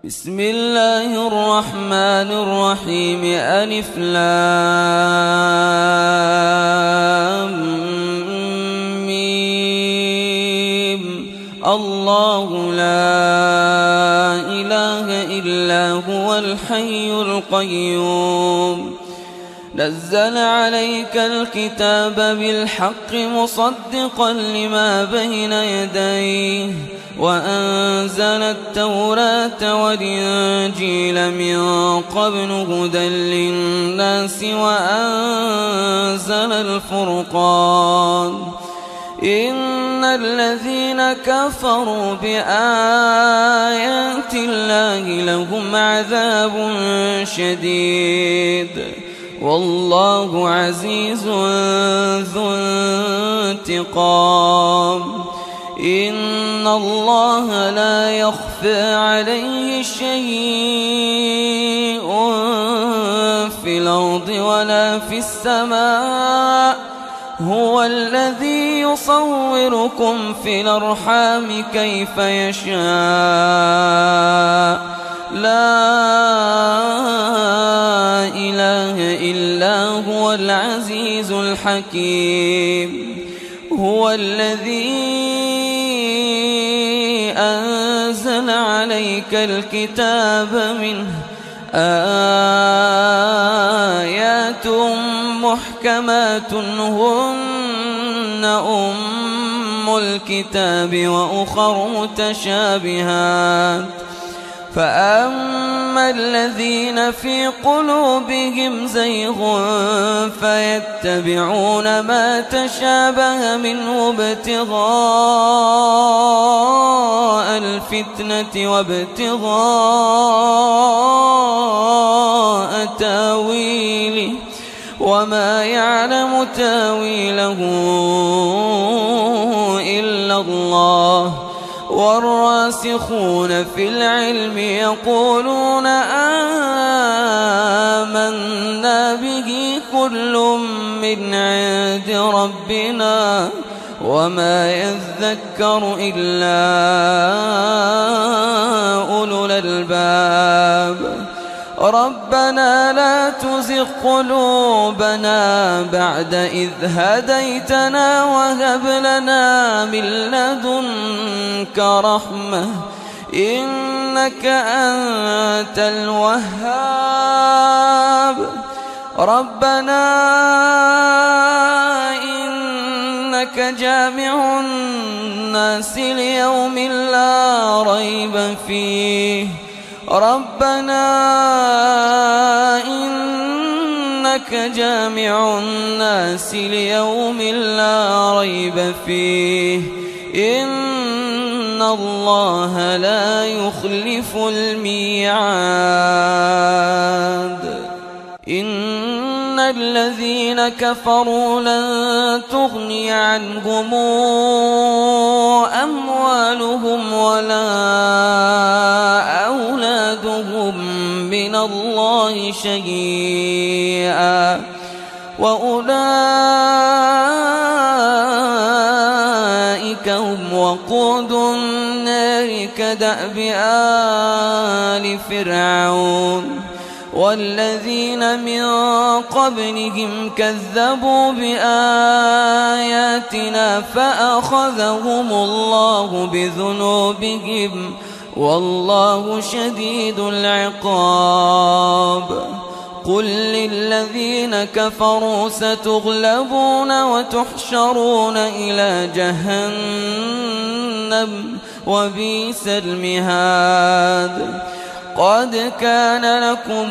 بسم الله الرحمن الرحيم. ألف لام ميم. الله لا إله إلا هو الحي القيوم. نزل عليك الكتاب بالحق مصدقا لما بين يديه وأنزل التوراة والإنجيل من قبل هدى للناس وأنزل الفرقان. إن الذين كفروا بآيات الله لهم عذاب شديد والله عزيز ذو انتقام. إن الله لا يخفى عليه شيء في الأرض ولا في السماء. هو الذي يصوركم في الأرحام كيف يشاء. لا إله إلا هو العزيز الحكيم. هو الذي أنزل عليك الكتاب منه آيات محكمات هن أم الكتاب وأخر متشابهات. فأما الذين في قلوبهم زيغ فيتبعون ما تشابه منه ابتغاء الفتنة وابتغاء تاويله وما يعلم تاويله إلا الله. والراسخون في العلم يقولون آمنا به كل من عند ربنا وما يذكر إلا أولو الألباب. ربنا لا تزغ قلوبنا بعد إذ هديتنا وهب لنا من لدنك رحمة إنك أنت الوهاب. ربنا إنك جامع الناس ليوم لا ريب فيه. ربنا إنك جامع الناس ليوم لا ريب فيه. إن الله لا يخلف الميعاد. إن الذين كفروا لن تغني عنهم أموالهم ولا أولادهم من الله شيئا وأولئك هم وقود النار كدأب آل فرعون والذين من قبلهم كذبوا بآياتنا فأخذهم الله بذنوبهم والله شديد العقاب. قل للذين كفروا ستغلبون وتحشرون إلى جهنم وبئس المهاد. قد كان لكم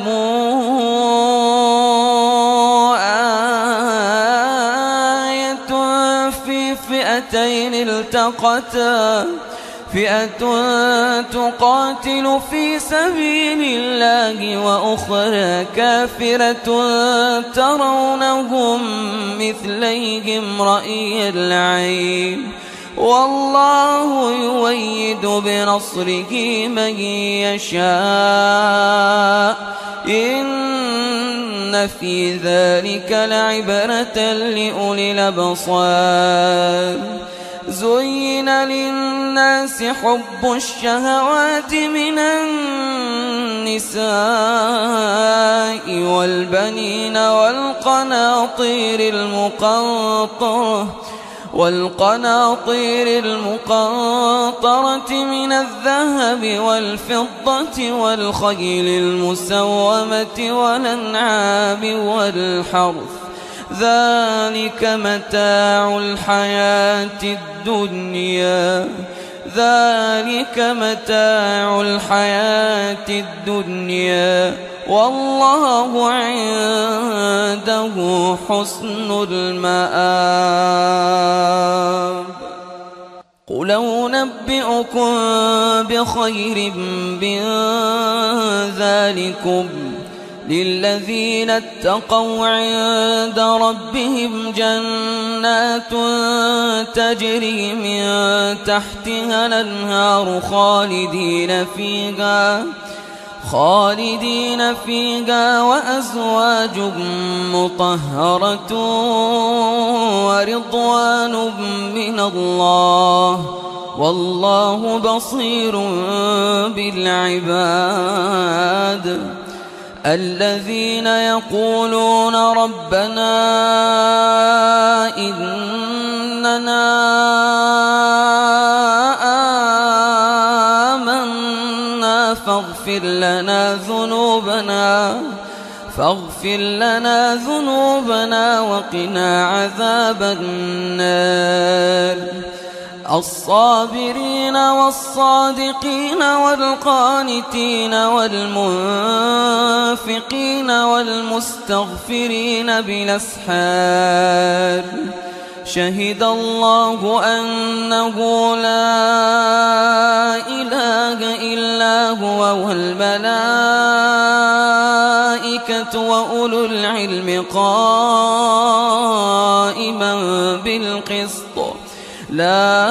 آية في فئتين التقتا فئة تقاتل في سبيل الله وأخرى كافرة ترونهم مثليهم رأي العين والله يؤيد بنصره من يشاء. إن في ذلك لعبرة لأولي الأبصار. زين للناس حب الشهوات من النساء النساء والبنين والقناطير المقنطرة من الذهب والفضة والخيل المسومة والأنعام والحرث ذلك متاع الحياة الدنيا والله عنده حسن المآب. قل أنبئكم بخير من ذلكم للذين اتقوا عند ربهم جنات تجري من تحتها الأنهار خالدين فيها وأزواج مطهرة ورضوان من الله والله بصير بالعباد. الذين يقولون ربنا إننا آمنا فاغفر لنا ذنوبنا وقنا عذاب النار. الصابرين والصادقين والقانتين والمنفقين والمستغفرين بالأسحار. شهد الله أنه لا إله إلا هو والملائكة وأولو العلم قائما بالقسط لا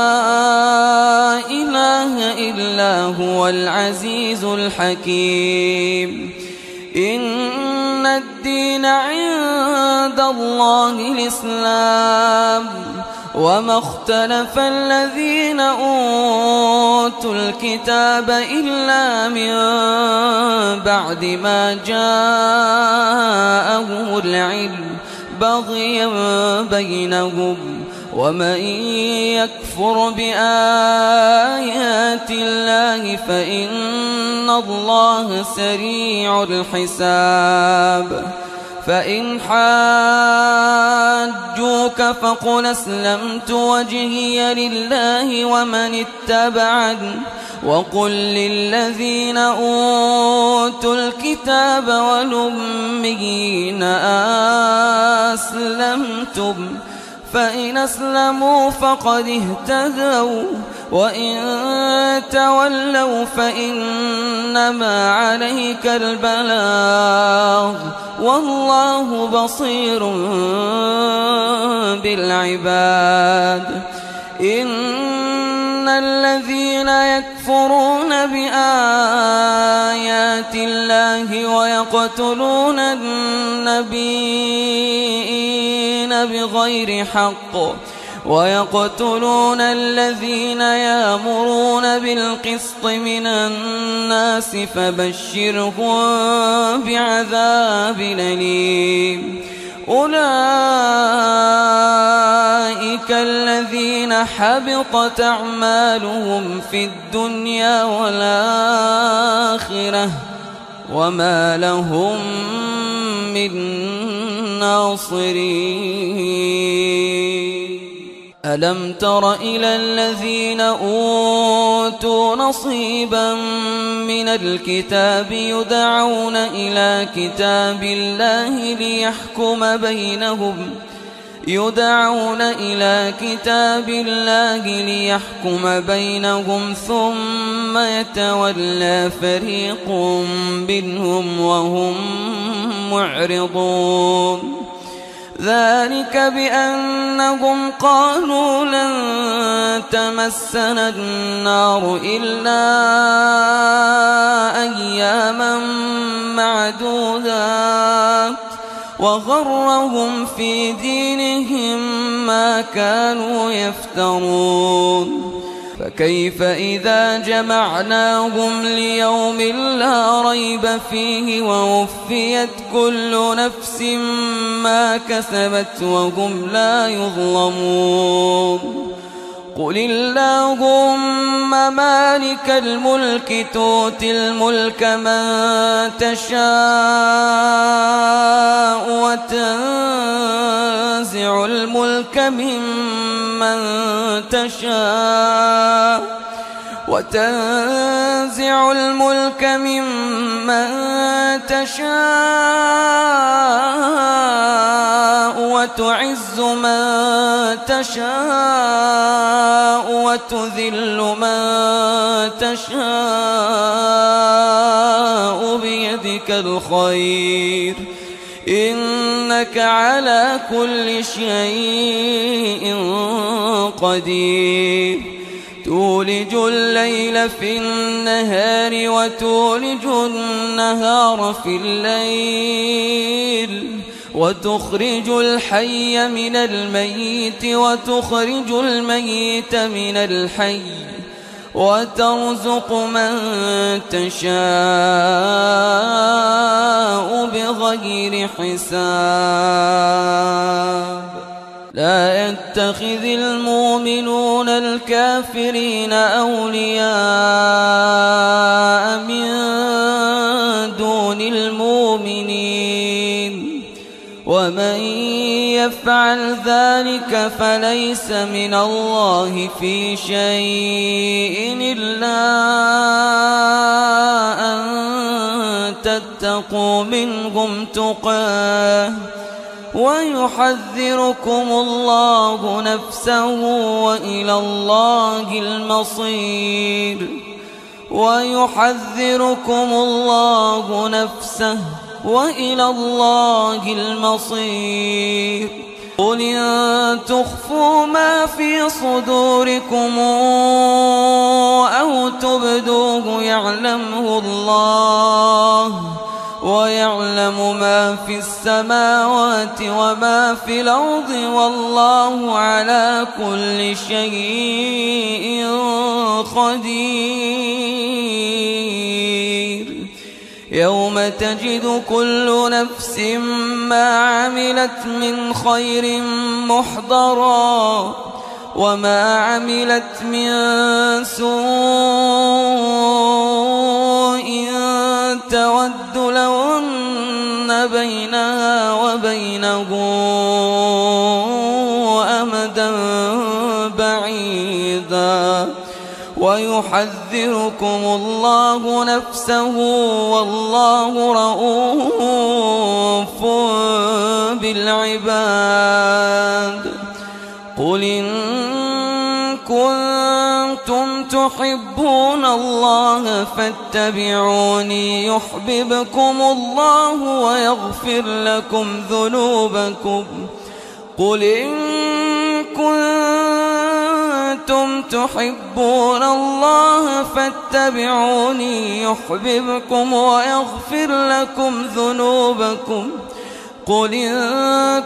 إله إلا هو العزيز الحكيم. إن الدين عند الله الإسلام وما اختلف الذين أوتوا الكتاب إلا من بعد ما جاءهم العلم بغيا بينهم ومن يكفر بآيات الله فإن الله سريع الحساب. فإن حاجوك فقل أسلمت وجهي لله ومن اتبعني وقل للذين أوتوا الكتاب والأميين أسلمتم فإن أسلموا فقد اهتدوا وإن تولوا فإنما عليك البلاغ والله بصير بالعباد. إن الذين يكفرون بآيات الله ويقتلون النبيين بغير حق ويقتلون الذين يأمرون بالقسط من الناس فبشرهم بعذاب أليم. أولئك الذين حبطت أعمالهم في الدنيا والآخرة وما لهم من ناصرين. ألم تر إلى الذين أوتوا نصيبا من الكتاب يدعون إلى كتاب الله ليحكم بينهم ثم يتولى فريق منهم وهم معرضون. ذلك بأنهم قالوا لن تمسنا النار إلا أياما معدودات وغرهم في دينهم ما كانوا يفترون. فكيف إذا جمعناهم ليوم لا ريب فيه ووفيت كل نفس ما كسبت وهم لا يظلمون قل اللهم مالك الملك تؤتي الملك من تشاء وتنزع الملك ممن تشاء وتعز من تشاء وتذل من تشاء بيدك الخير إنك على كل شيء قدير تولج الليل في النهار وتولج النهار في الليل وتخرج الحي من الميت وتخرج الميت من الحي وترزق من تشاء بغير حساب لا يتخذ المؤمنون الكافرين أولياء من دون المؤمنين ومن يفعل ذلك فليس من الله في شيء إلا أن تتقوا منهم تقاه ويحذركم الله نفسه وإلى الله المصير قل إن تخفوا ما في صدوركم أو تبدوه يعلمه الله ويعلم ما في السماوات وما في الأرض والله على كل شيء قدير يوم تجد كل نفس ما عملت من خير محضرا وما عملت من سوء تود لو أن بينها وبينه أمدا بعيدا ويحذركم الله نفسه والله رؤوف بالعباد قل إن كنتم تحبون الله فاتبعوني يحببكم الله ويغفر لكم ذنوبكم قل إن كنتم تحبون الله فاتبعوني يحببكم ويغفر لكم ذنوبكم قل إن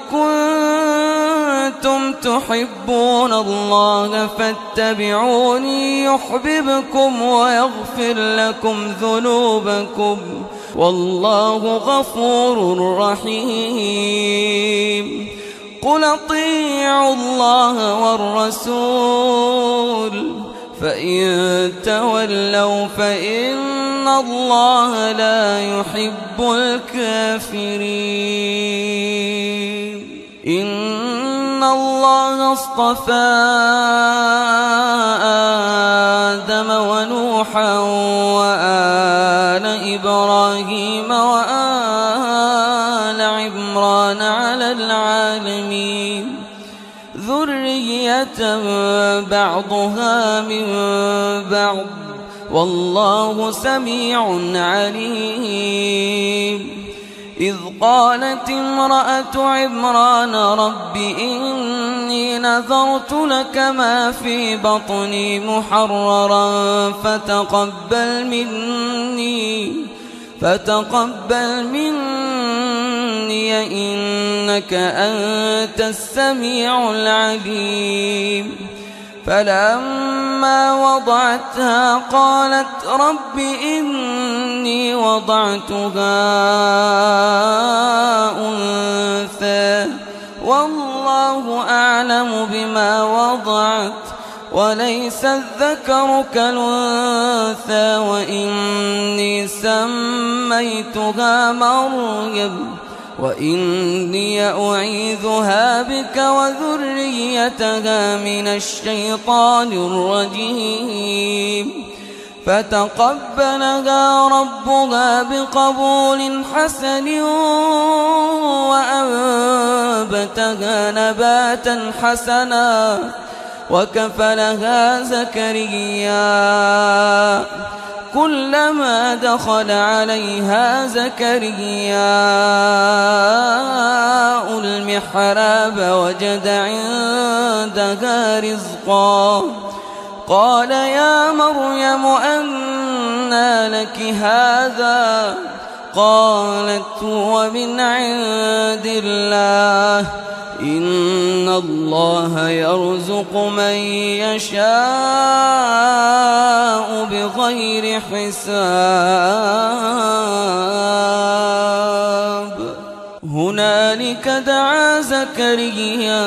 كنتم تحبون الله فاتبعوني يحببكم ويغفر لكم ذنوبكم والله غفور رحيم قل اطيعوا الله والرسول فإن تولوا فإن الله لا يحب الكافرين إن الله اصطفى آدم ونوحا وآل إبراهيم وآل عمران على العالمين ذرية بعضها من بعض والله سميع عليم إذ قالت امرأة عمران رب إني نذرت لك ما في بطني محررا فتقبل مني إنك أنت السميع العليم فلما فلما وضعتها قالت رب إني وضعتها أنثى والله أعلم بما وضعت وليس الذكر كالأنثى وإني سميتها مريم وإني أعيذها بك وذريتها من الشيطان الرجيم فتقبلها ربها بقبول حسن وأنبتها نباتا حسنا وكفلها زكريا كلما دخل عليها زكريا المحراب وجد عندها رزقا قال يا مريم أنى لك هذا قالت هو من عند الله إن الله يرزق من يشاء بغير حساب هنالك دعا زكريا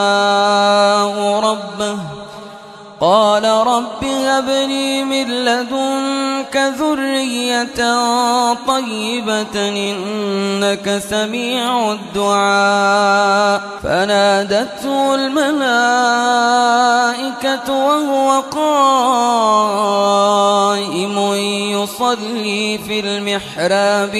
ربه قال رب هب لي من لدنك ذرية طيبة إنك سميع الدعاء فنادته الملائكة وهو قائم يصلي في المحراب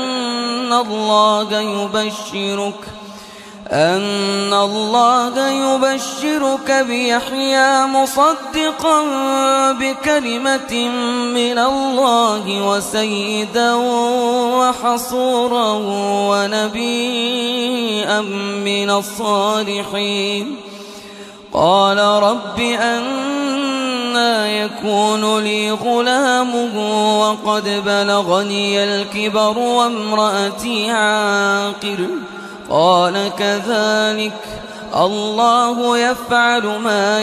أن الله يبشرك بيحيى مصدقا بكلمة من الله وسيدا وحصورا ونبيا من الصالحين قال رب أنى يكون لي غلام وقد بلغني الكبر وامرأتي عاقر قال كذلك الله يفعل ما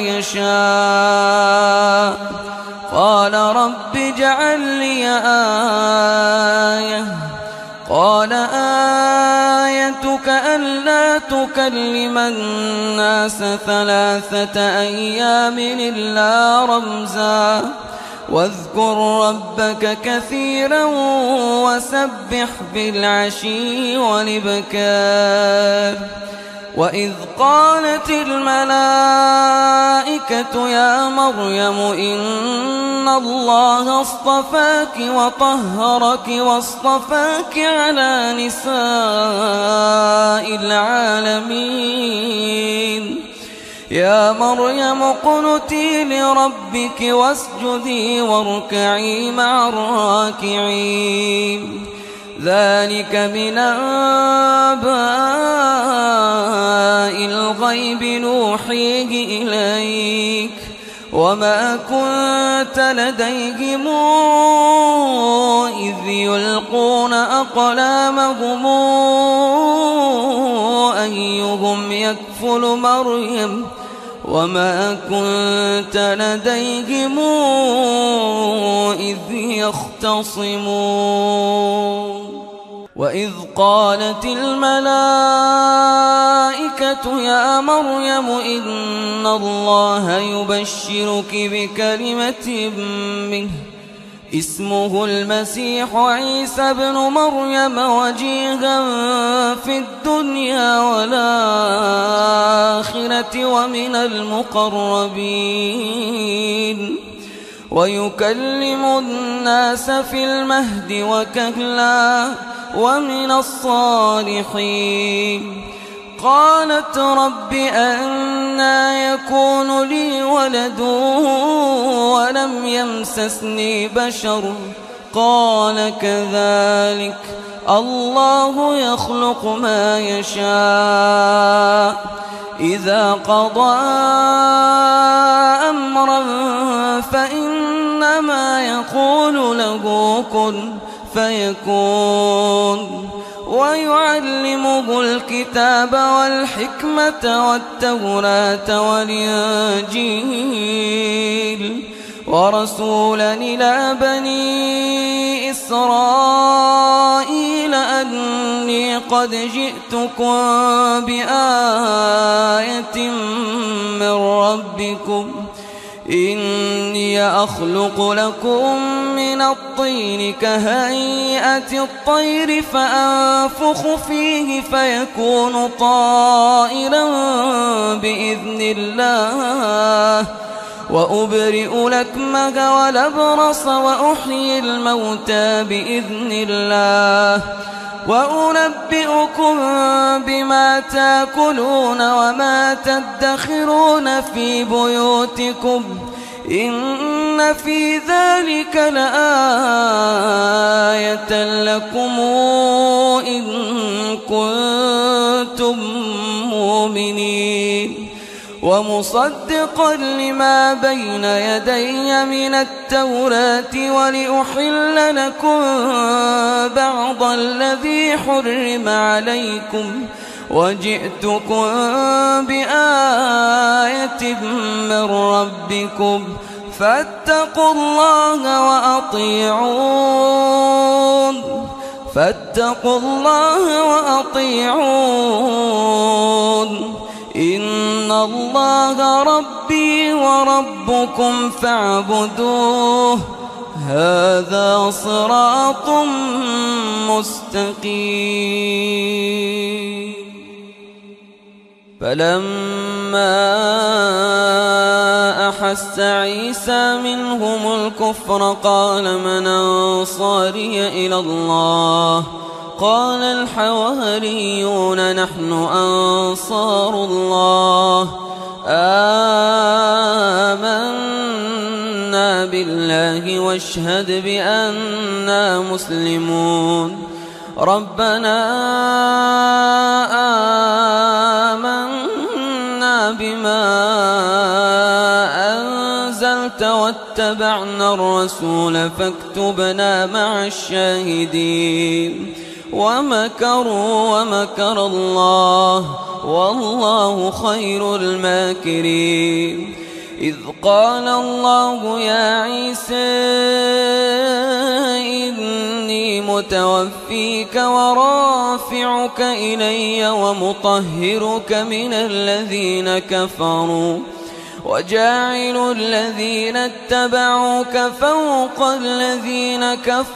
يشاء قال رب اجعل لي آية قال آيتك ألا تكلم الناس 3 أيام إلا رمزا واذكر ربك كثيرا وسبح بالعشي والإبكار وإذ قالت الملائكة يا مريم إن الله اصطفاك وطهرك واصطفاك على نساء العالمين يا مريم اقنتي لربك واسجدي واركعي مع الراكعين ذلك من أنباء الغيب نوحيه إليك وما كنت لديهم إذ يلقون أقلامهم أيهم يكفل مريم وما كنت لديهم إذ يختصمون وإذ قالت الملائكة يا مريم إن الله يبشرك بكلمة منه اسمه المسيح عيسى بن مريم وجيها في الدنيا والآخرة ومن المقربين ويكلم الناس في المهد وكهلا ومن الصالحين قالت رب أنى يكون لي ولد ولم يمسسني بشر قال كذلك الله يخلق ما يشاء إذا قضى أمرا فإنما يقول له كن فيكون ويعلمه الكتاب والحكمة والتوراة والإنجيل ورسولا إلى بني إسرائيل أني قد جئتكم بآية من ربكم إني أخلق لكم من الطين كهيئة الطير فأنفخ فيه فيكون طائرا بإذن الله وأبرئ الأكمه والأبرص وأحيي الموتى بإذن الله وأنبئكم بما تأكلون وما تدخرون في بيوتكم إن في ذلك لآية لكم إن كنتم مؤمنين ومصدقا لما بين يدي من التوراة ولأحل لكم بعض الذي حرم عليكم وجئتكم بآية من ربكم فاتقوا الله وأطيعون إن الله ربي وربكم فاعبدوه هذا صراط مستقيم فلما أحس عيسى منهم الكفر قال من أنصاري إلى الله قال الحواريون نحن أنصار الله آمنا بالله واشهد بأننا مسلمون ربنا آمنا بما أنزلت واتبعنا الرسول فاكتبنا مع الشاهدين ومكروا ومكر الله والله خير الماكرين إذ قال الله يا عيسى إني متوفيك ورافعك إلي ومطهرك من الذين كفروا وجاعل الذين اتبعوك فوق الذين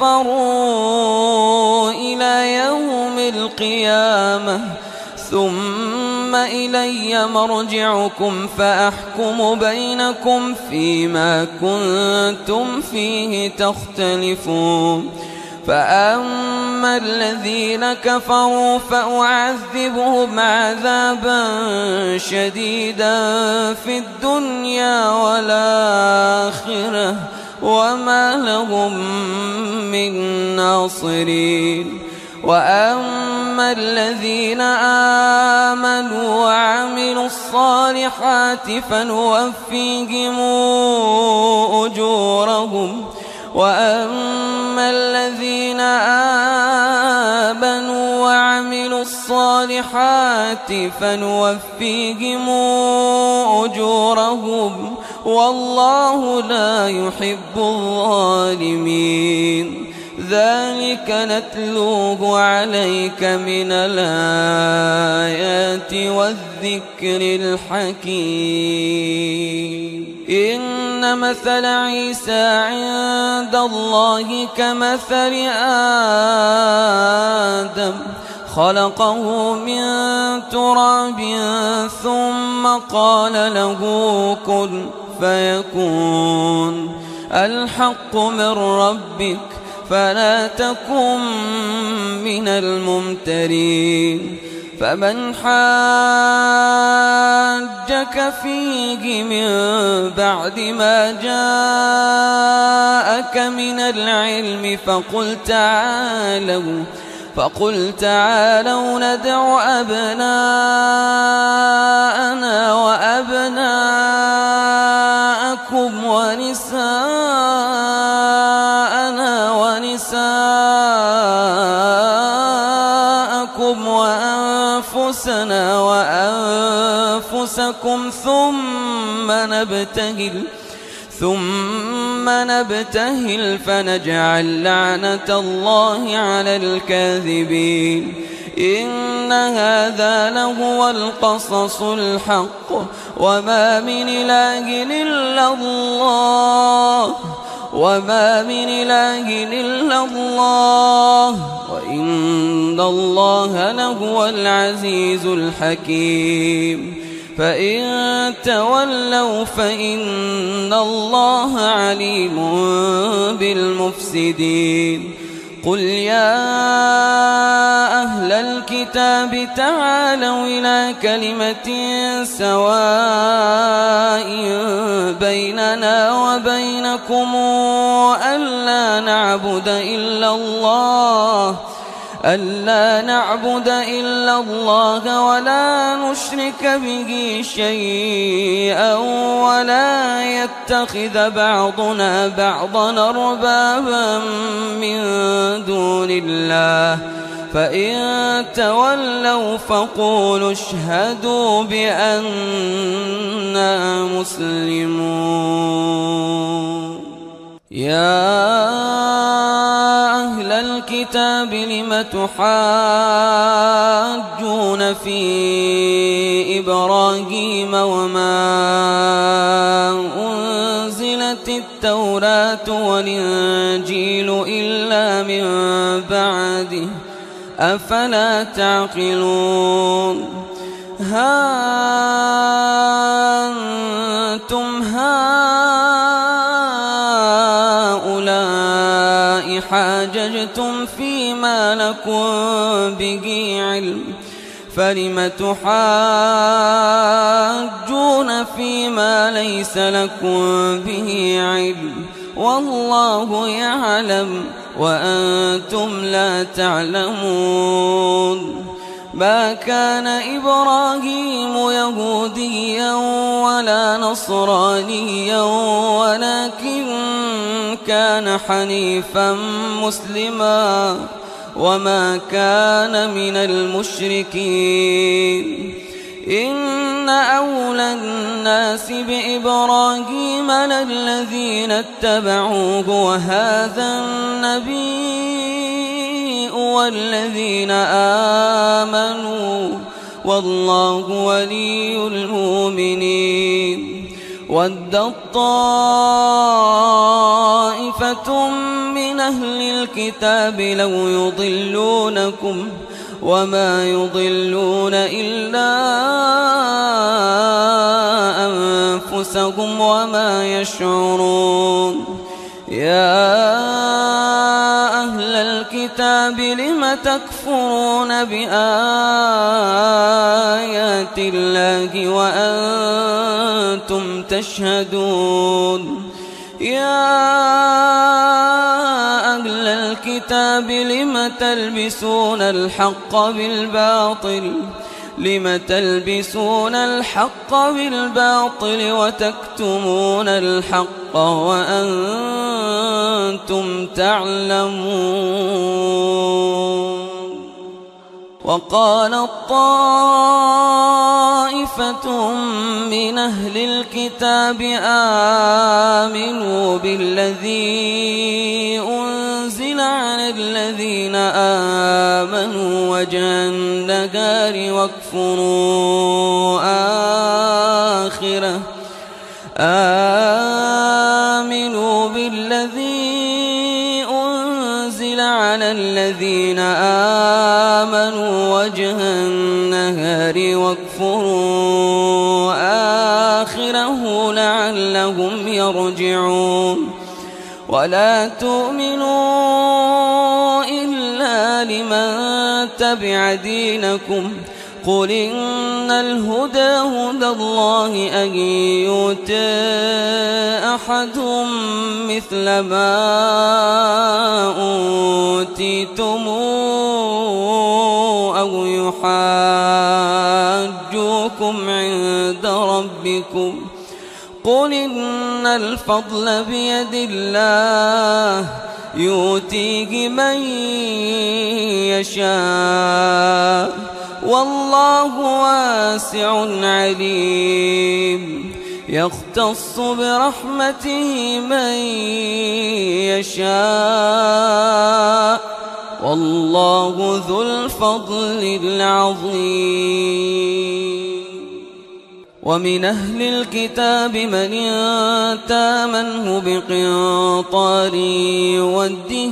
كفروا إلى يوم القيامة ثم إلي مرجعكم فأحكم بينكم فيما كنتم فيه تختلفون فأما الذين كفروا فأعذبهم عذابا شديدا في الدنيا والآخرة وما لهم من ناصرين وأما الذين آمنوا وعملوا الصالحات فنوفيهم أجورهم وأما الذين آمنوا وعملوا الصالحات فنوفيهم أجورهم والله لا يحب الظالمين ذلك نتلوه عليك من الآيات والذكر الحكيم إن مثل عيسى عند الله كمثل آدم خلقه من تراب ثم قال له كن فيكون الحق من ربك فلا تكن من الممترين فمن حاجك فيه من بعد ما جاءك من العلم فقل تعالوا ندع أبناءنا وأبناءكم ونساءنا ونساءكم أنفسنا وأنفسكم ثم نبتهل فنجعل لعنة الله على الكاذبين إن هذا لهو القصص الحق وما من إله إلا الله وإن الله لهو العزيز الحكيم فإن تولوا فإن الله عليم بالمفسدين قل يا أهل الكتاب تعالوا إلى كلمة سواء بيننا وبينكم ألا نعبد إلا الله ولا نشرك به شيئا ولا يتخذ بعضنا بعضا أربابا من دون الله فإن تولوا فقولوا اشهدوا بأننا مسلمون يا أهل الكتاب لم تحاجون في إبراهيم وما أنزلت التوراة والإنجيل إلا من بعده أفلا تعقلون ها أنتم هؤلاء حاججتم فيما لكم به علم فلم تحاجون فيما ليس لكم به علم والله يعلم وأنتم لا تعلمون ما كان إبراهيم يهوديا ولا نصرانيا ولكن كان حنيفا مسلما وما كان من المشركين إن أولى الناس بإبراهيم للذين اتبعوه وهذا النبي والذين آمنوا والله ولي المؤمنين ودت طائفة من أهل الكتاب لو يضلونكم وما يضلون إلا أنفسهم وما يشعرون يا أهل الكتاب لم تكفرون بآيات الله وأنتم تشهدون يا أهل الكتاب لم تلبسون الحق بالباطل وتكتمون الحق وأنتم تعلمون وقالت طائفة من أهل الكتاب آمنوا بالذي أنزل على الذين آمنوا وجه النهار واكفروا آخره آمنوا بالذي أنزل على الذين آمنوا وجه النهار واكفروا آخره لعلهم يرجعون ولا تؤمنوا إلا لمن تبع دينكم قل إن الهدى هدى الله أن يؤتى أحد مثل ما أوتيتم أو يحاجوكم عند ربكم قل إن الفضل بيد الله يؤتيه من يشاء والله واسع عليم يختص برحمته من يشاء والله ذو الفضل العظيم ومن أهل الكتاب من تامنه بقنطار يوده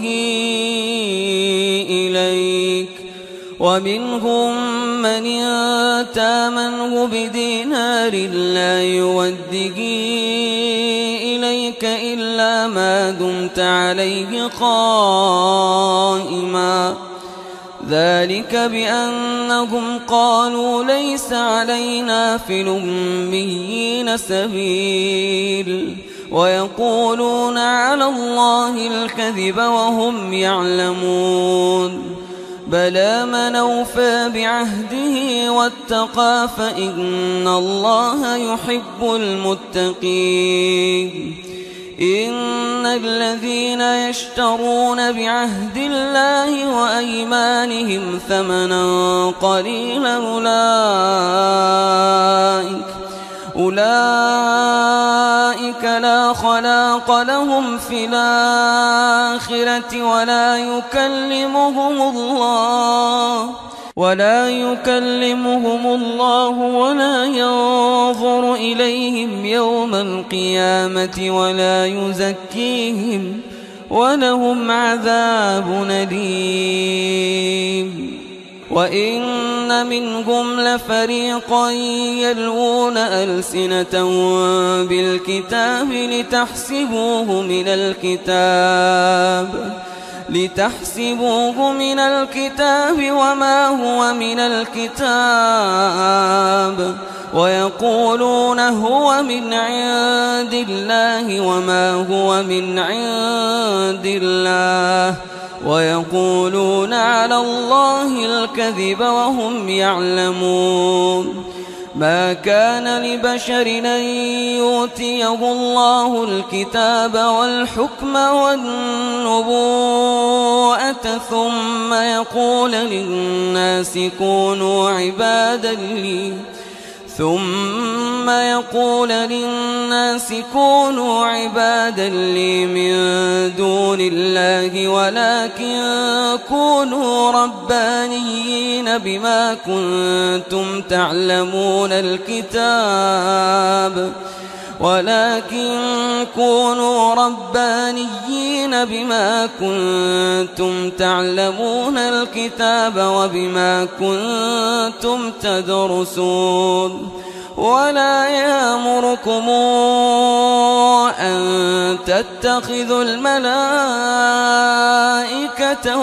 إليك ومنهم من تامنه بدينار لا يوده إليك إلا ما دمت عليه قائما ذلك بأنهم قالوا ليس علينا في الأميين سبيل ويقولون على الله الكذب وهم يعلمون بلى من أوفى بعهده واتقى فإن الله يحب المتقين إن الذين يشترون بعهد الله وأيمانهم ثمنا قليلا أولئك لا خلاق لهم في الآخرة ولا يكلمهم الله ولا ينظر إليهم يوم القيامة ولا يزكيهم ولهم عذاب أليم وإن منهم لفريقا يلوون ألسنتهم بالكتاب لتحسبوه من الكتاب وما هو من الكتاب ويقولون هو من عند الله وما هو من عند الله ويقولون على الله الكذب وهم يعلمون ما كان لبشر أن يؤتيه الله الكتاب والحكم والنبوءة ثم يقول للناس كونوا عبادا لي من دون الله ولكن كونوا ربانيين بما كنتم تعلمون الكتاب وبما كنتم تدرسون ولا يأمركم أن تتخذوا الملائكة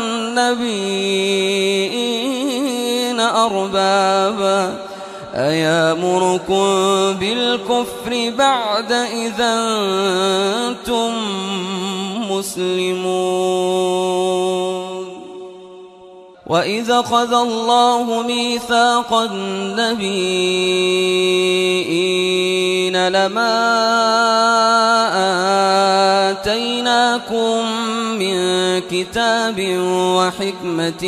والنبيين أربابا أيأمركم بالكفر بعد إذا أنتم مسلمون وإذا أخذ الله ميثاق النبيين لما آتيناكم من كتاب وحكمة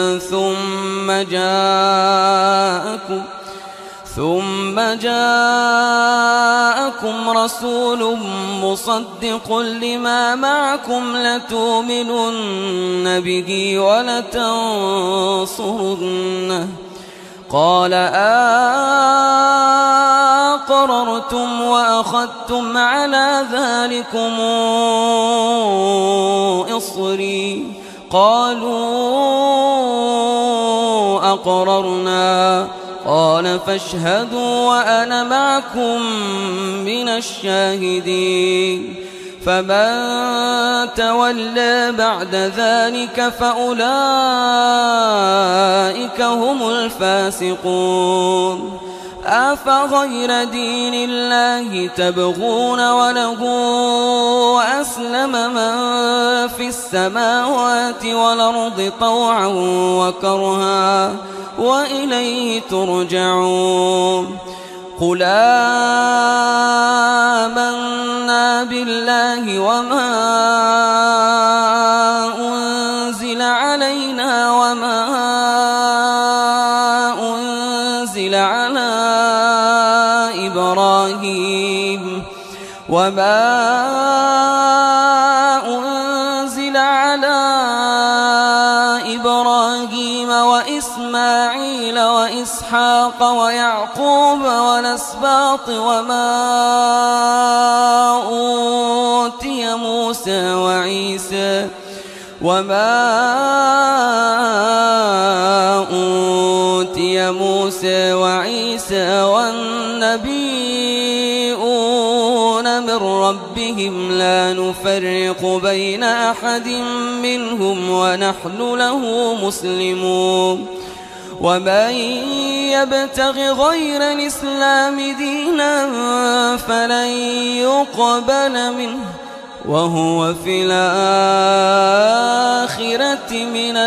ثم جاءكم رسول مصدق لما معكم لتؤمنن به ولتنصرنه قال أقررتم وأخذتم على ذلكم إصري قالوا أقررنا قال فاشهدوا وأنا معكم من الشاهدين فمن تولى بعد ذلك فأولئك هم الفاسقون أفغير دين الله تبغون وله أسلم من في السماوات والأرض طوعا وكرها وإليه ترجعون قل آمنا بالله وما أنزل علينا وما وما أنزل على إبراهيم وإسماعيل وإسحاق ويعقوب والأسباط وما أوتي موسى وعيسى والنبيون من ربهم لا نفرق بين أحد منهم ونحن له مسلمون ومن يبتغ غير الإسلام دينا فلن يقبل منه وهو في الآخرة من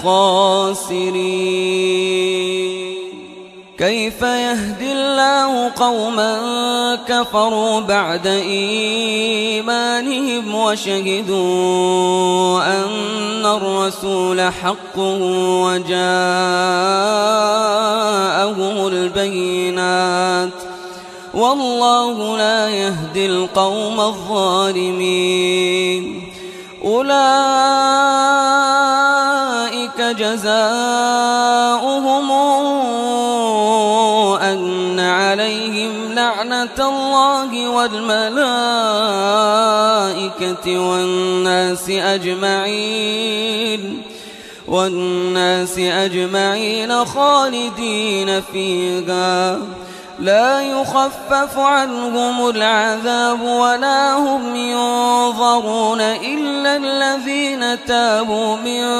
الخاسرين. كيف يهدي الله قوما كفروا بعد إيمانهم وشهدوا أن الرسول حق وجاءهم البينات والله لا يهدي القوم الظالمين. أولئك جزاؤهم أن عليهم لعنة الله والملائكة والناس أجمعين خالدين فيها لا يخفف عنهم العذاب ولا هم ينظرون إلا الذين تابوا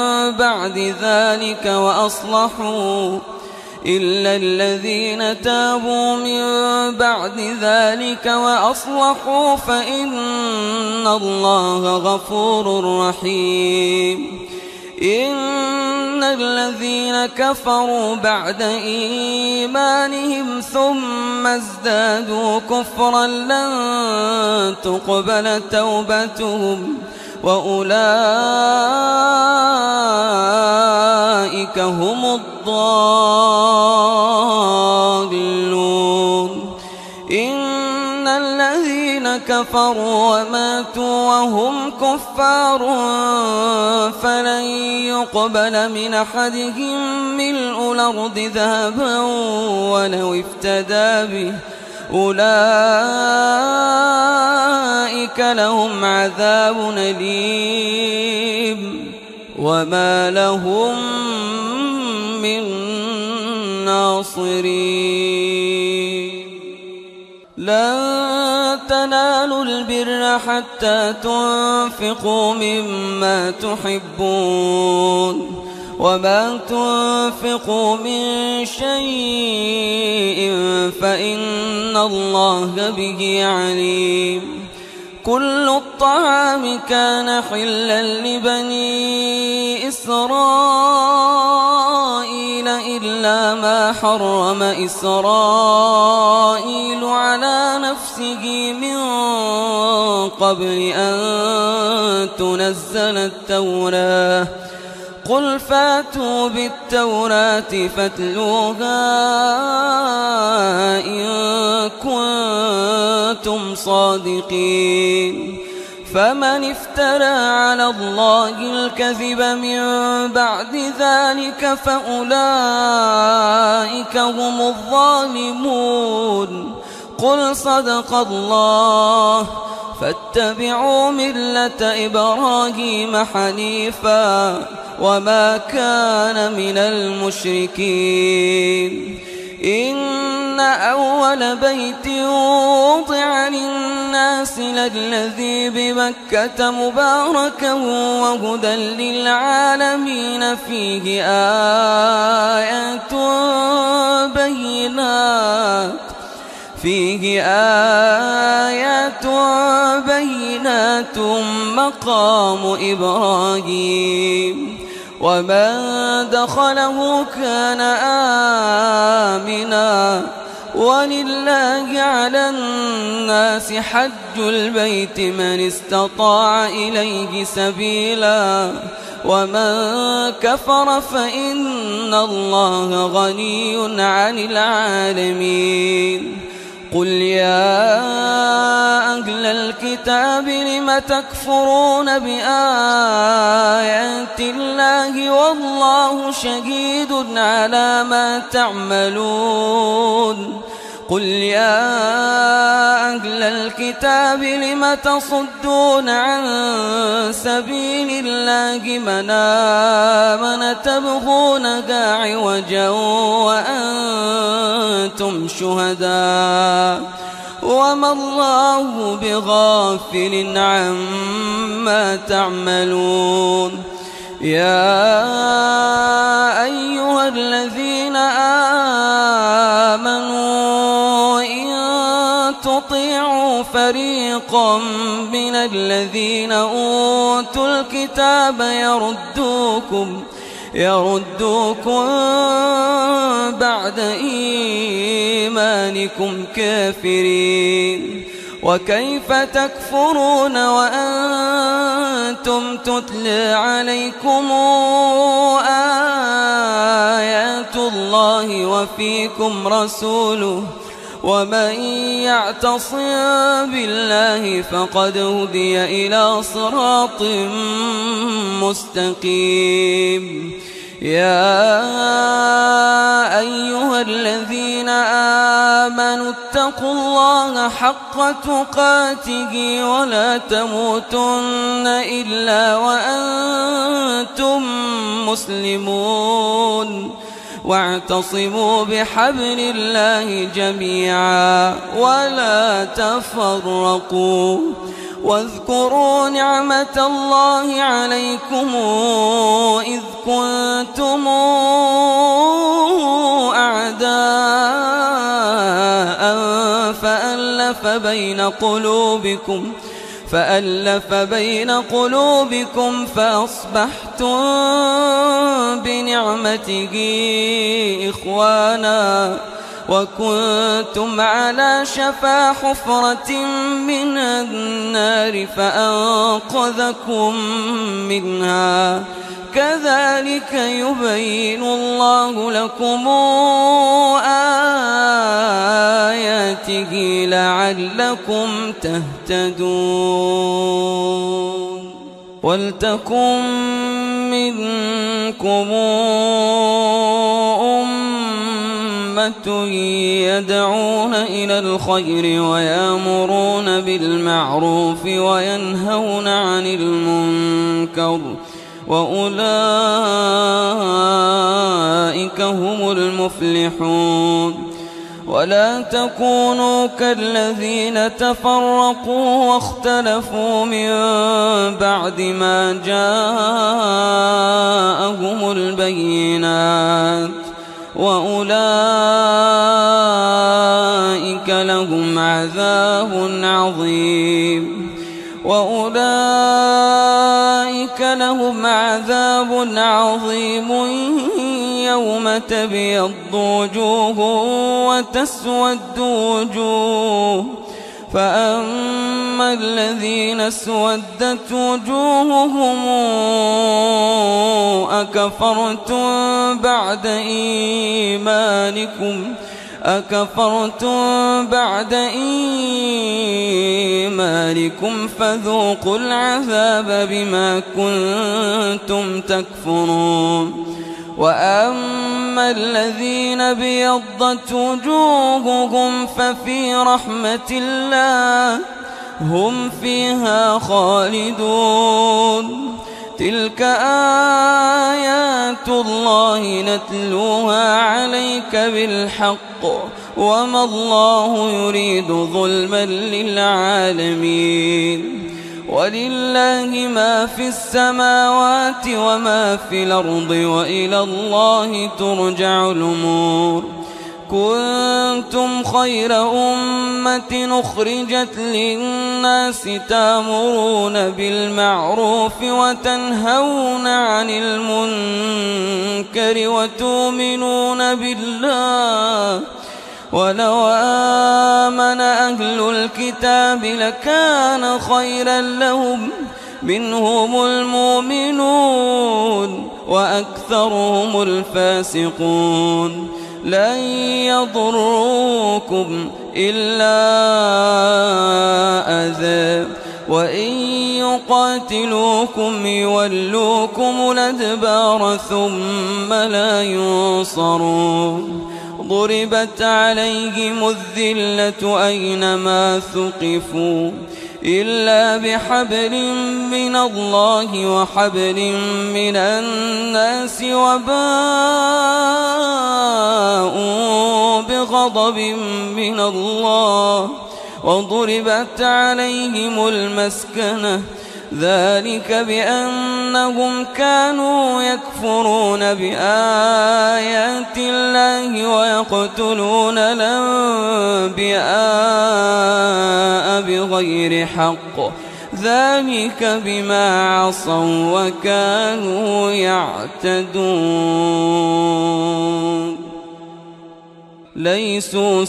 من بعد ذلك وأصلحوا فإن الله غفور رحيم. إن الذين كفروا بعد إيمانهم ثم ازدادوا كفرا لن تقبل توبتهم وأولئك هم الضالون. إن الذين كفروا وماتوا وهم كفار فلن يقبل من أحدهم ملء الأرض ذهبا ولو افتدى به أولئك لهم عذاب أليم وما لهم من ناصرين. لن تنالوا البر حتى تنفقوا مما تحبون وما تنفقوا من شيء فإن الله به عليم. كل الطعام كان حلا لبني إسرائيل إلا ما حرم إسرائيل على نفسه من قبل أن تنزل التوراة. قل فاتوا بالتوراة فاتلوها إن كنتم صادقين. فمن افترى على الله الكذب من بعد ذلك فأولئك هم الظالمون. قل صدق الله فاتبعوا ملة إبراهيم حنيفا وما كان من المشركين. إن أول بيت وضع للناس للذي بمكة مباركا وهدى للعالمين فيه آيات بينات مقام إبراهيم ومن دخله كان آمنا ولله على الناس حج البيت من استطاع إليه سبيلا ومن كفر فإن الله غني عن العالمين. قل يا أهل الكتاب لم تكفرون بآيات الله والله شهيد على ما تعملون قل يا أهل الكتاب لم تصدون عن سبيل الله من آمن تبغونها عوجا وأنتم شهداء وما الله بغافل عما تعملون يا أيها الذين آمنوا إن تطيعوا فريقا من الذين أوتوا الكتاب يردوكم بعد إيمانكم كافرين وكيف تكفرون وأنتم تتلى عليكم آيات الله وفيكم رسوله ومن يعتصم بالله فقد هدي إلى صراط مستقيم يا أيها الذين آمنوا اتقوا الله حق تقاته ولا تموتن إلا وأنتم مسلمون واعتصموا بحبل الله جميعا ولا تفرقوا واذكروا نعمة الله عليكم إذ كنتم أعداء فألف بين قلوبكم فأصبحتم بنعمته إخوانا وكنتم على شفا حفرة من النار فأنقذكم منها كذلك يبين الله لكم آياته لعلكم تهتدون ولتكن منكم أمة يدعون إلى الخير ويأمرون بالمعروف وينهون عن المنكر وأولئك هم المفلحون ولا تكونوا كالذين تفرقوا واختلفوا من بعد ما جاءهم البينات وأولئك لهم عذاب عظيم يوم تبيض وجوه وتسود وجوه فأما الذين اسودت وجوههم أكفرتم بعد إيمانكم فذوقوا العذاب بما كنتم تكفرون وأما الذين بيضت وجوههم ففي رحمة الله هم فيها خالدون تلك آيات الله نتلوها عليك بالحق وما الله يريد ظلما للعالمين ولله ما في السماوات وما في الأرض وإلى الله ترجع الأمور كنتم خير أمة أخرجت للناس تأمرون بالمعروف وتنهون عن المنكر وتؤمنون بالله ولو آمن أهل الكتاب لكان خيرا لهم منهم المؤمنون وأكثرهم الفاسقون لن يضروكم إلا أذى وإن يقاتلوكم يولوكم الأدبار ثم لا ينصرون ضربت عليهم الذلة أينما ثقفوا إلا بحبل من الله وحبل من الناس وباءوا بغضب من الله وضربت عليهم المسكنة ذلك بأنهم كانوا يكفرون بآيات الله ويقتلون الأنبياء بغير حق ذلك بما عصوا وكانوا يعتدون ليسوا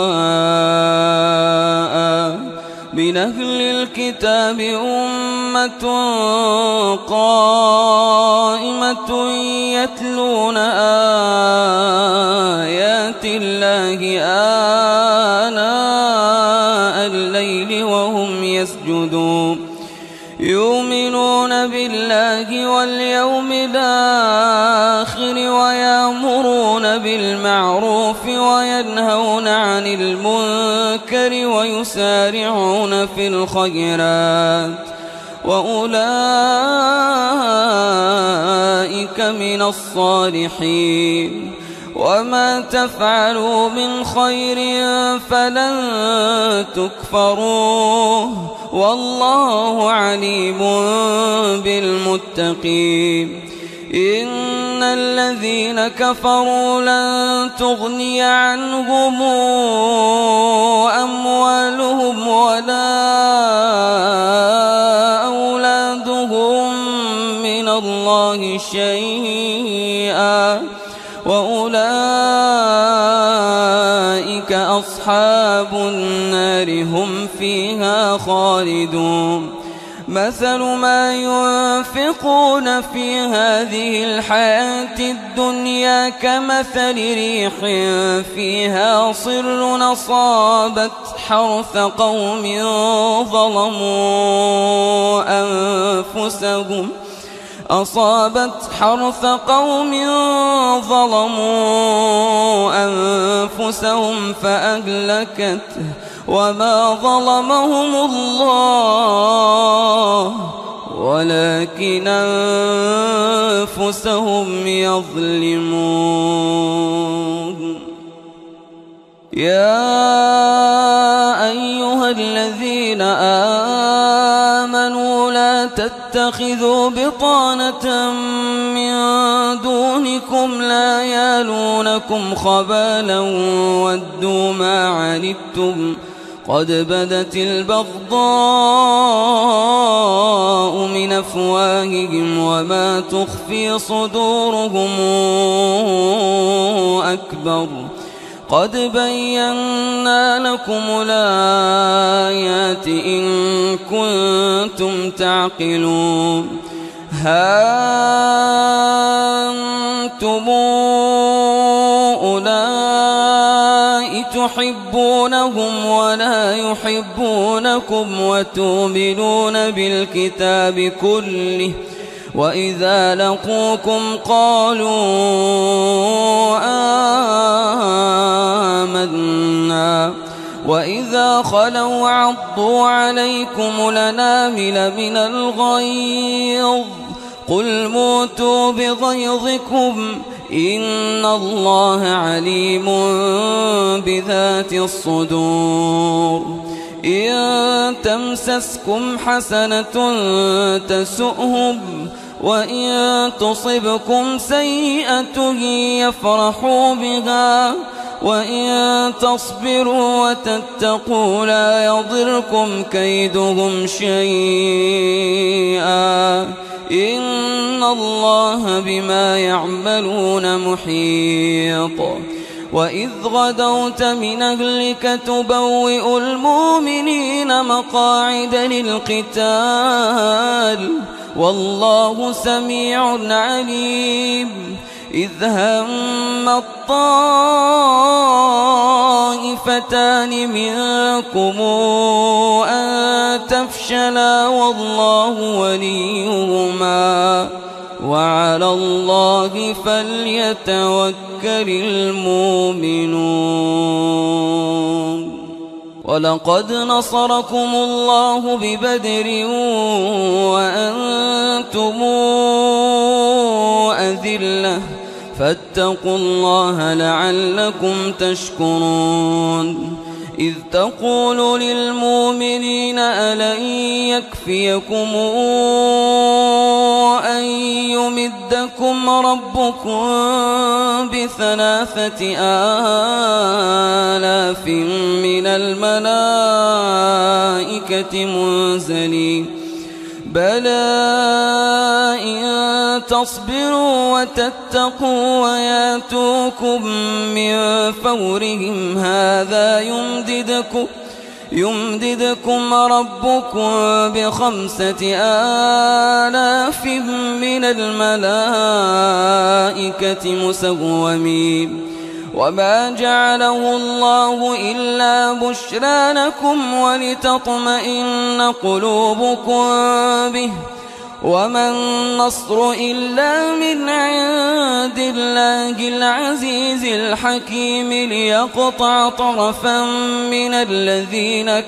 سواء من أهل الكتاب أمة قائمة يتلون آيات الله آناء الليل وهم يسجدون يؤمنون بالله واليوم الآخر ويأمرون بالمعروف وينهون عن المنكر ويسارعون في الخيرات وأولئك من الصالحين وما تفعلوا من خير فلن تكفروه والله عليم بالمتقين إن الذين كفروا لن تغني عنهم أموالهم ولا أولادهم من الله شيئا وأولئك أصحاب النار هم فيها خالدون مثل ما ينفقون في هذه الحياة الدنيا كمثل ريح فيها صر أصابت حرث قوم ظلموا أنفسهم فأهلكته وما ظلمهم الله ولكن أنفسهم يظلمون يا أيها الذين آمنوا لا تتخذوا بطانة من دونكم لا يالونكم خبالا ودوا ما عنتم قد بدت البغضاء من أفواههم وما تخفي صدورهم أكبر قد بينا لكم الآيات إن كنتم تعقلون ها أنتم أولئك تحبونهم ولا يحبونكم وتؤمنون بالكتاب كله وإذا لقوكم قالوا آمنا وإذا خلوا عضوا عليكم الأنامل من الغيظ قل موتوا بغيظكم إن الله عليم بذات الصدور إن تمسسكم حسنة تسؤهم وإن تصبكم سيئة يفرحوا بها وإن تصبروا وتتقوا لا يضركم كيدهم شيئا إن الله بما يعملون محيط وإذ غدوت من أهلك تبوئ المؤمنين مقاعد للقتال والله سميع عليم إذ هم الطائفتان منكم أن تفشلا والله وليهما وعلى الله فليتوكل المؤمنون. ولقد نصركم الله ببدر وأنتم أذلة فاتقوا الله لعلكم تشكرون. إذ تقول للمؤمنين ألن يكفيكم أن يمدكم ربكم ب3,000 من الملائكة منزلين بلى إن تصبروا وتتقوا وياتوكم من فورهم هذا يمددكم ربكم ب5,000 من الملائكة مسومين. وما جعله الله إلا بشرى لكم ولتطمئن قلوبكم به وما النصر إلا من عند الله العزيز الحكيم ليقطع طرفا من الذين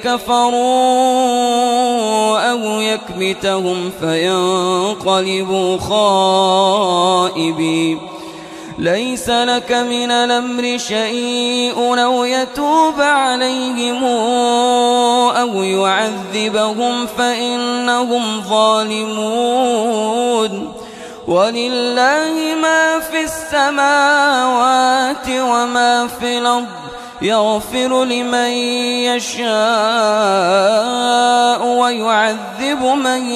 كفروا أو يكبتهم فينقلبوا خائبين. ليس لك من الأمر شيء أو يتوب عليهم أو يعذبهم فإنهم ظالمون. ولله ما في السماوات وما في الأرض يغفر لمن يشاء ويعذب من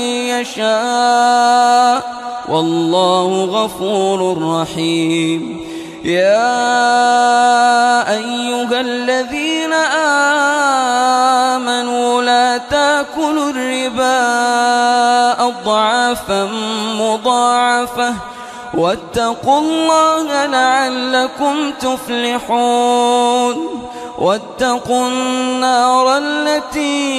يشاء والله غفور رحيم. يا أيها الذين آمنوا لا تأكلوا الربا أضعافا مضاعفة واتقوا الله لعلكم تفلحون. واتقوا النار التي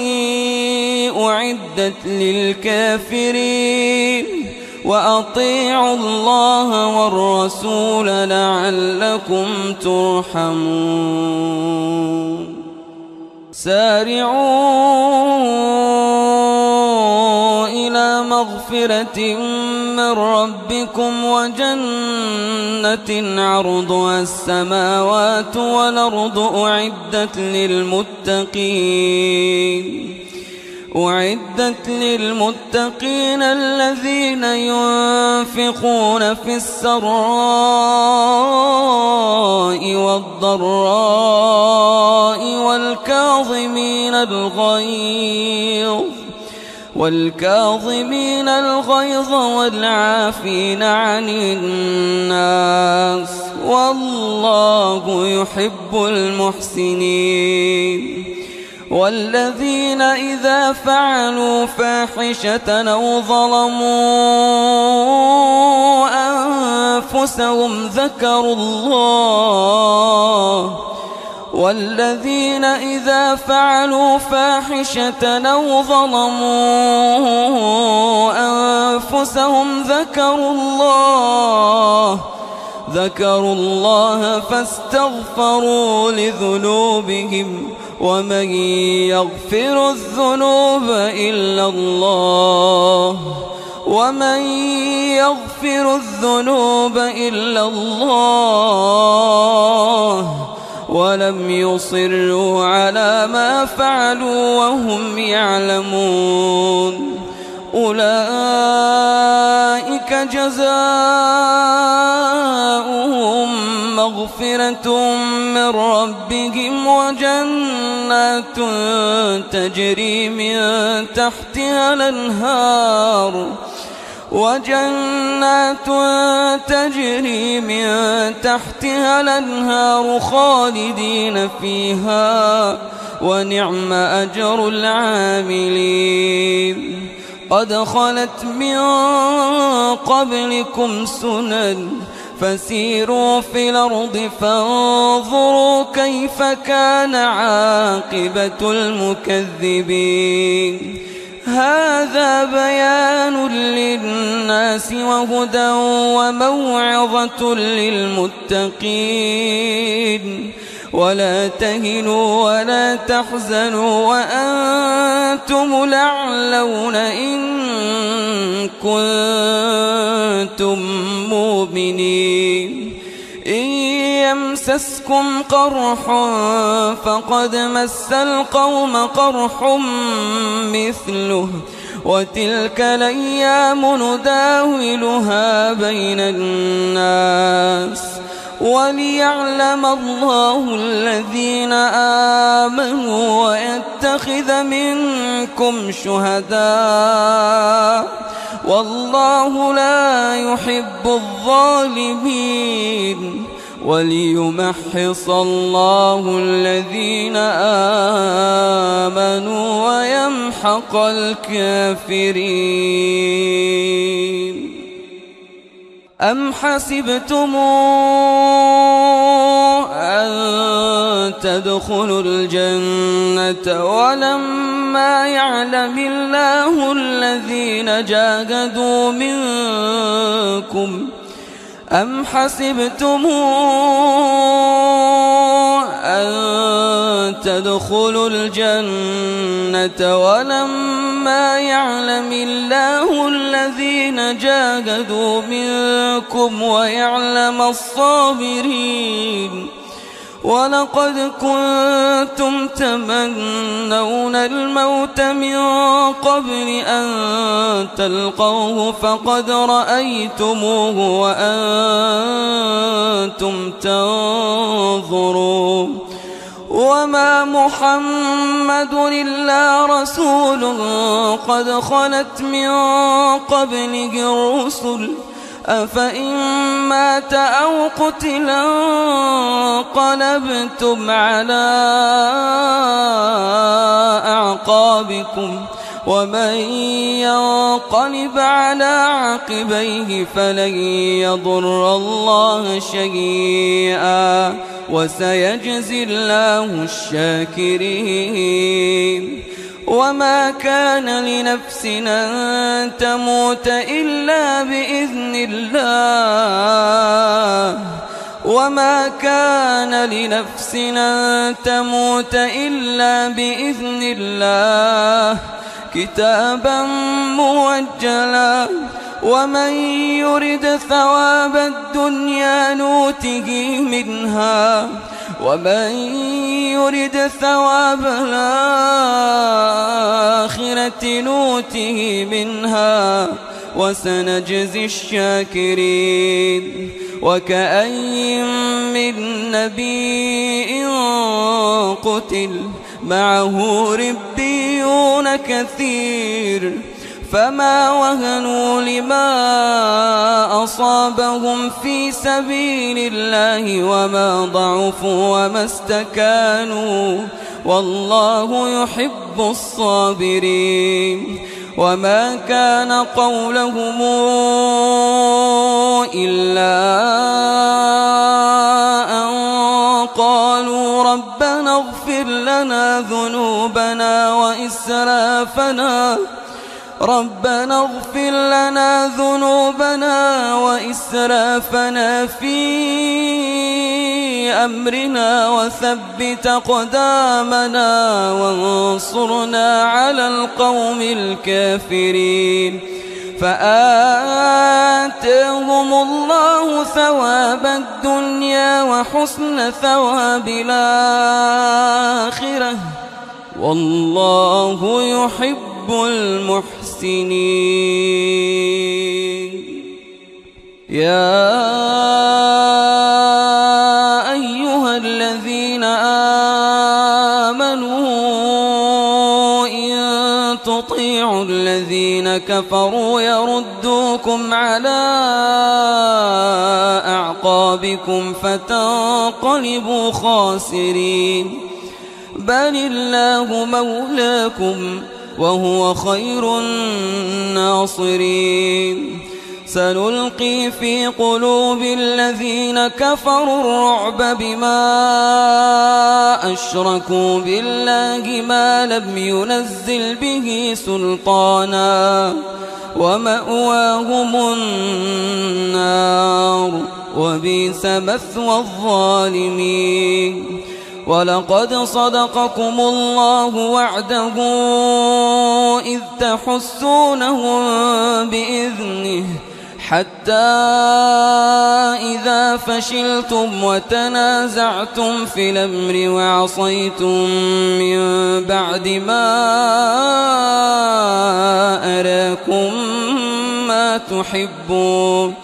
أعدت للكافرين وأطيعوا الله والرسول لعلكم ترحمون. سارعوا إلى مغفرة من ربكم وجنة عرضها السماوات والأرض أعدت للمتقين الذين ينفقون في السراء والضراء والكاظمين الغيظ والعافين عن الناس والله يحب المحسنين. والذين إذا فعلوا فاحشة أو ظلموا أنفسهم ذكروا الله فاستغفروا لذنوبهم ومن يغفر الذنوب إلا الله ولم يصروا على ما فعلوا وهم يعلمون. أولئك جزاؤهم مغفرة من ربهم وجنات تجري من تحتها الأنهار خالدين فيها ونعم أجر العاملين. قد خلت من قبلكم سنن فسيروا في الأرض فانظروا كيف كان عاقبة المكذبين هذا بيان للناس وهدى وموعظة للمتقين ولا تهنوا ولا تحزنوا وأنتم الأعلون إن كنتم مؤمنين إن يمسسكم قرح فقد مس القوم قرح مثله وتلك الأيام نداولها بين الناس وليعلم الله الذين آمنوا ويتخذ منكم شهداء والله لا يحب الظالمين وليمحص الله الذين آمنوا ويمحق الكافرين أم حسبتم أن تدخلوا الجنة ولما يعلم الله الذين جاهدوا منكم أم حسبتم أن تدخلوا الجنة ولما يعلم الله الذين جاهدوا منكم ويعلم الصابرين ولقد كنتم تمنون الموت من قبل أن تلقوه فقد رأيتموه وأنتم تنظرون وما محمد إلا رسول قد خلت من قبله الرسل أفإن مات أو قتلا انقلبتم على أعقابكم ومن ينقلب على عقبيه فلن يضر الله شيئا وسيجزي الله الشاكرين وما كان لنفس أن تموت إلا بإذن الله وما كان لنفس أن تموت إلا بإذن الله كتابا موجلا ومن يرد ثواب الدنيا نوته منها ومن يرد ثواب الآخرة نوته منها وسنجزي الشاكرين وكأي من نبي قتل معه ربيون كثير فما وهنوا لما أصابهم في سبيل الله وما ضعفوا وما استكانوا والله يحب الصابرين وما كان قولهم إلا أن قالوا ربنا اغفر لنا ذنوبنا وإسرافنا في أمرنا وثبت أقدامنا وانصرنا على القوم الكافرين فآتاهم الله ثواب الدنيا وحسن ثواب الآخرة والله يحب المحسنين يا أيها الذين آمنوا إن تطيعوا الذين كفروا يردوكم على أعقابكم فتنقلبوا خاسرين بل الله مولاكم وهو خير الناصرين. سنلقي في قلوب الذين كفروا الرعب بما أشركوا بالله ما لم ينزل به سلطانا ومأواهم النار وبئس مثوى الظالمين. ولقد صدقكم الله وعده إذ تحسونهم بإذنه حتى إذا فشلتم وتنازعتم في الأمر وعصيتم من بعد ما أراكم ما تحبون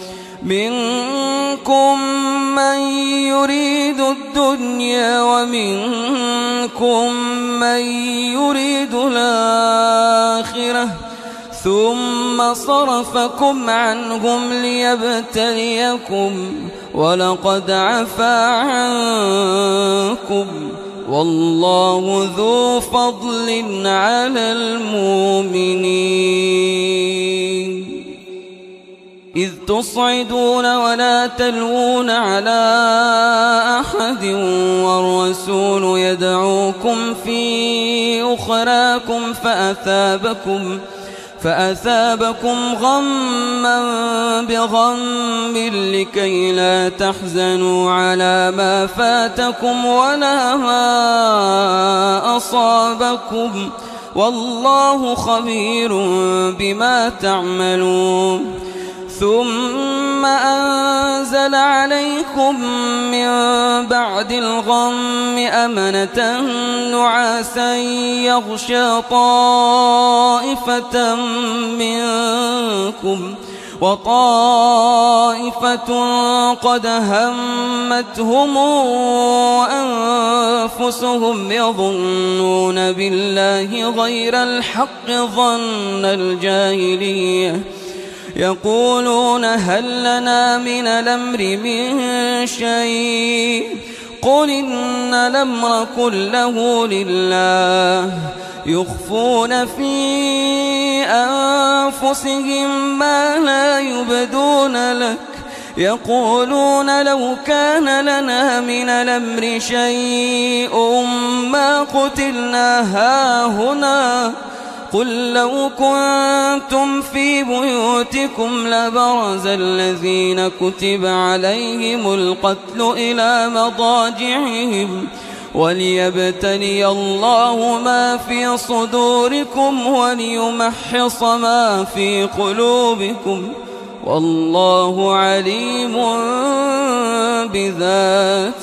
منكم من يريد الدنيا ومنكم من يريد الآخرة ثم صرفكم عنهم ليبتليكم ولقد عفا عنكم والله ذو فضل على المؤمنين. إذ تصعدون ولا تلوون على أحد والرسول يدعوكم في أخراكم فأثابكم غما بغم لكي لا تحزنوا على ما فاتكم ولا ما أصابكم والله خبير بما تعملون. ثم أنزل عليكم من بعد الغم أمنة نعاسا يغشى طائفة منكم وطائفة قد همتهم أنفسهم يظنون بالله غير الحق ظن الجاهلية يقولون هل لنا من الأمر من شيء قل إن الأمر كله لله يخفون في أنفسهم ما لا يبدون لك يقولون لو كان لنا من الأمر شيء ما قتلنا هاهنا قل لو كنتم في بيوتكم لبرز الذين كتب عليهم القتل إلى مضاجعهم وليبتلي الله ما في صدوركم وليمحص ما في قلوبكم والله عليم بذات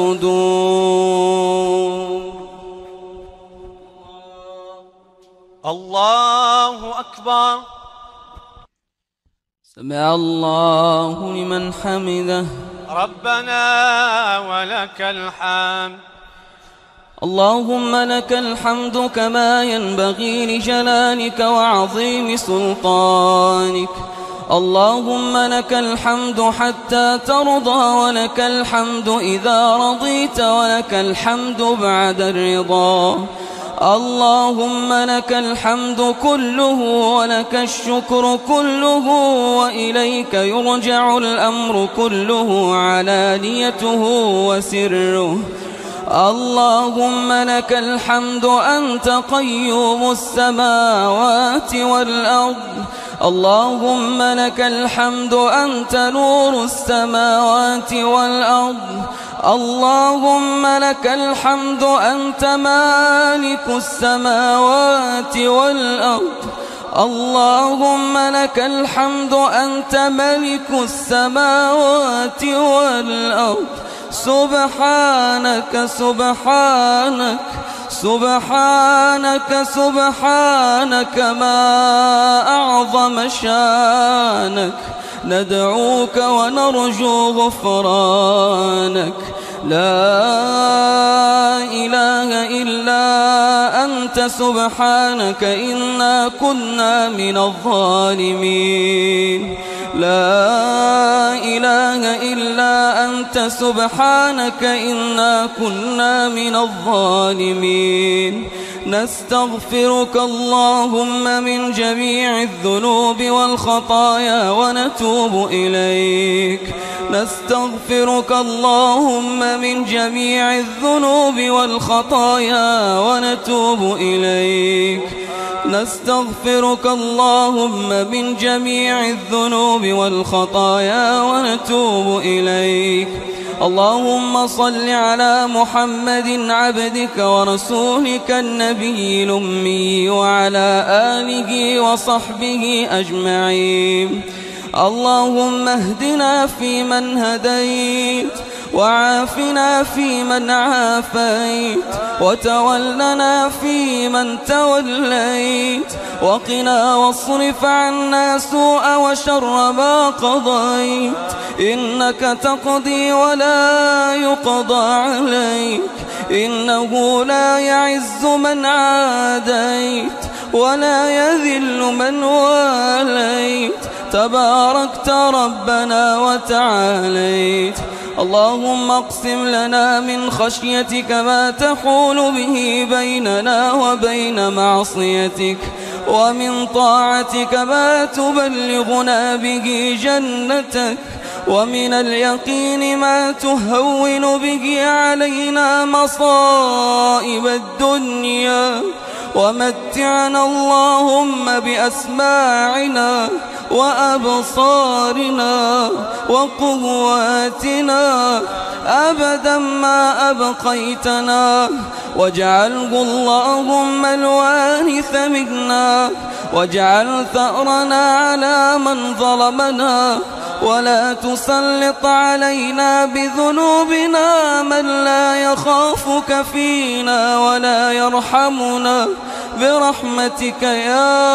الصدور. الله أكبر. سمع الله لمن حمده. ربنا ولك الحمد. اللهم لك الحمد كما ينبغي لجلالك وعظيم سلطانك. اللهم لك الحمد حتى ترضى ولك الحمد إذا رضيت ولك الحمد بعد الرضا. اللهم لك الحمد كله ولك الشكر كله وإليك يرجع الأمر كله علانيته وسره. اللهم لك الحمد أنت قيوم السماوات والأرض. اللهم لك الحمد أنت نور السماوات والأرض. اللهم لك الحمد أنت مالك السماوات والأرض. اللهم لك الحمد أنت ملك السماوات والأرض. سبحانك سبحانك سبحانك سبحانك ما أعظم شانك. ندعوك ونرجو غفرانك. لا إله إلا أنت سبحانك إنا كنا من الظالمين. لا إله إلا أنت سبحانك إنا كنا من الظالمين. نستغفرك اللهم من جميع الذنوب والخطايا ونتوب إليك. نستغفرك اللهم من جميع الذنوب والخطايا ونتوب إليك. نستغفرك اللهم من جميع الذنوب والخطايا ونتوب إليك. اللهم صل على محمد عبدك ورسولك النبي الأمي وعلى آله وصحبه أجمعين. اللهم اهدنا فيمن هديت، وعافنا فيمن عافيت، وتولنا فيمن توليت، وقنا واصرف عنا سوء وشر ما قضيت، إنك تقضي ولا يقضى عليك، إنه لا يعز من عاديت ولا يذل من واليت، تباركت ربنا وتعاليت. اللهم اقسم لنا من خشيتك ما تحول به بيننا وبين معصيتك، ومن طاعتك ما تبلغنا به جنتك، ومن اليقين ما تهون به علينا مصائب الدنيا، ومتعنا اللهم بأسماعنا وأبصارنا وقواتنا أبدا ما أبقيتنا، واجعله اللهم الوارث منا، واجعل ثأرنا على من ظلمنا، ولا تسلط علينا بذنوبنا من لا يخافك فينا ولا يرحمنا، برحمتك يا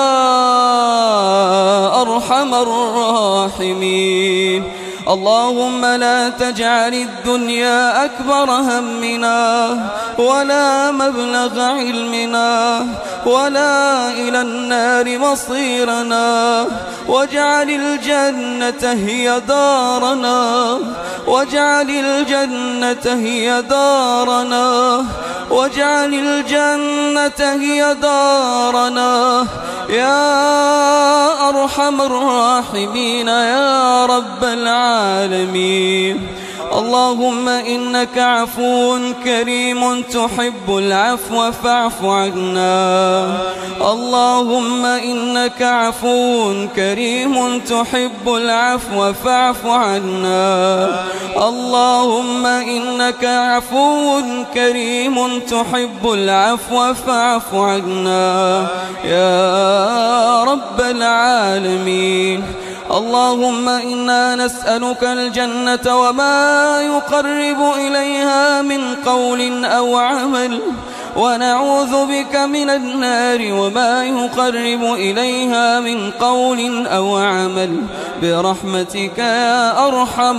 أرحم الراحمين. اللهم لا تجعل الدنيا أكبر همنا ولا مبلغ علمنا ولا إلى النار مصيرنا، واجعل الجنة هي دارنا، واجعل الجنة هي دارنا، واجعل الجنة هي دارنا يا أرحم الراحمين يا رب العالمين. اللهم إنك عفو كريم تحب العفو فاعف عنا. اللهم إنك عفو كريم تحب العفو فاعف عنا. اللهم إنك عفو كريم تحب العفو فاعف عنا يا رب العالمين. اللهم إنا نسألك الجنة وما يقرب إليها من قول أو عمل، ونعوذ بك من النار وما يقرب إليها من قول أو عمل، برحمتك يا أرحم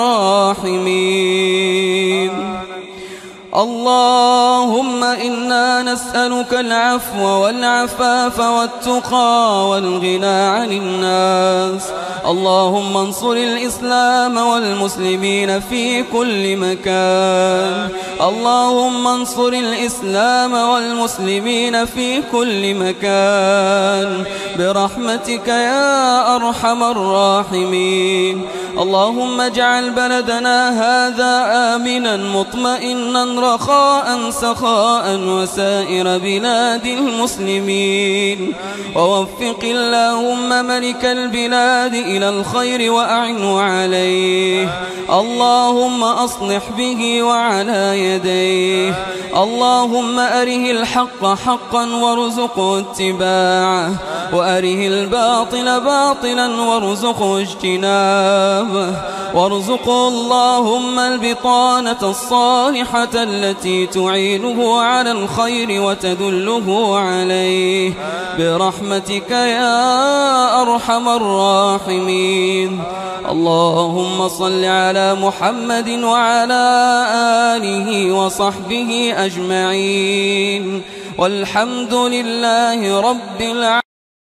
الراحمين. اللهم إنا نسألك العفو والعفاف والتقى والغنى عن الناس. اللهم انصر الإسلام والمسلمين في كل مكان. اللهم انصر الإسلام والمسلمين في كل مكان، برحمتك يا أرحم الراحمين. اللهم اجعل بلدنا هذا آمنا مطمئنا رخاء سخاء وسائر بلاد المسلمين، ووفق اللهم ملك البلاد إلى الخير وأعنه عليه. اللهم أصلح به وعلى يديه. اللهم أره الحق حقا وارزقه اتباعه، وأره الباطل باطلا وارزقه اجتنابه، وارزقه اللهم البطانة الصالحة التي تعينه على الخير وتدله عليه، برحمتك يا أرحم الراحمين. اللهم صل على محمد وعلى آله وصحبه أجمعين، والحمد لله رب العالمين.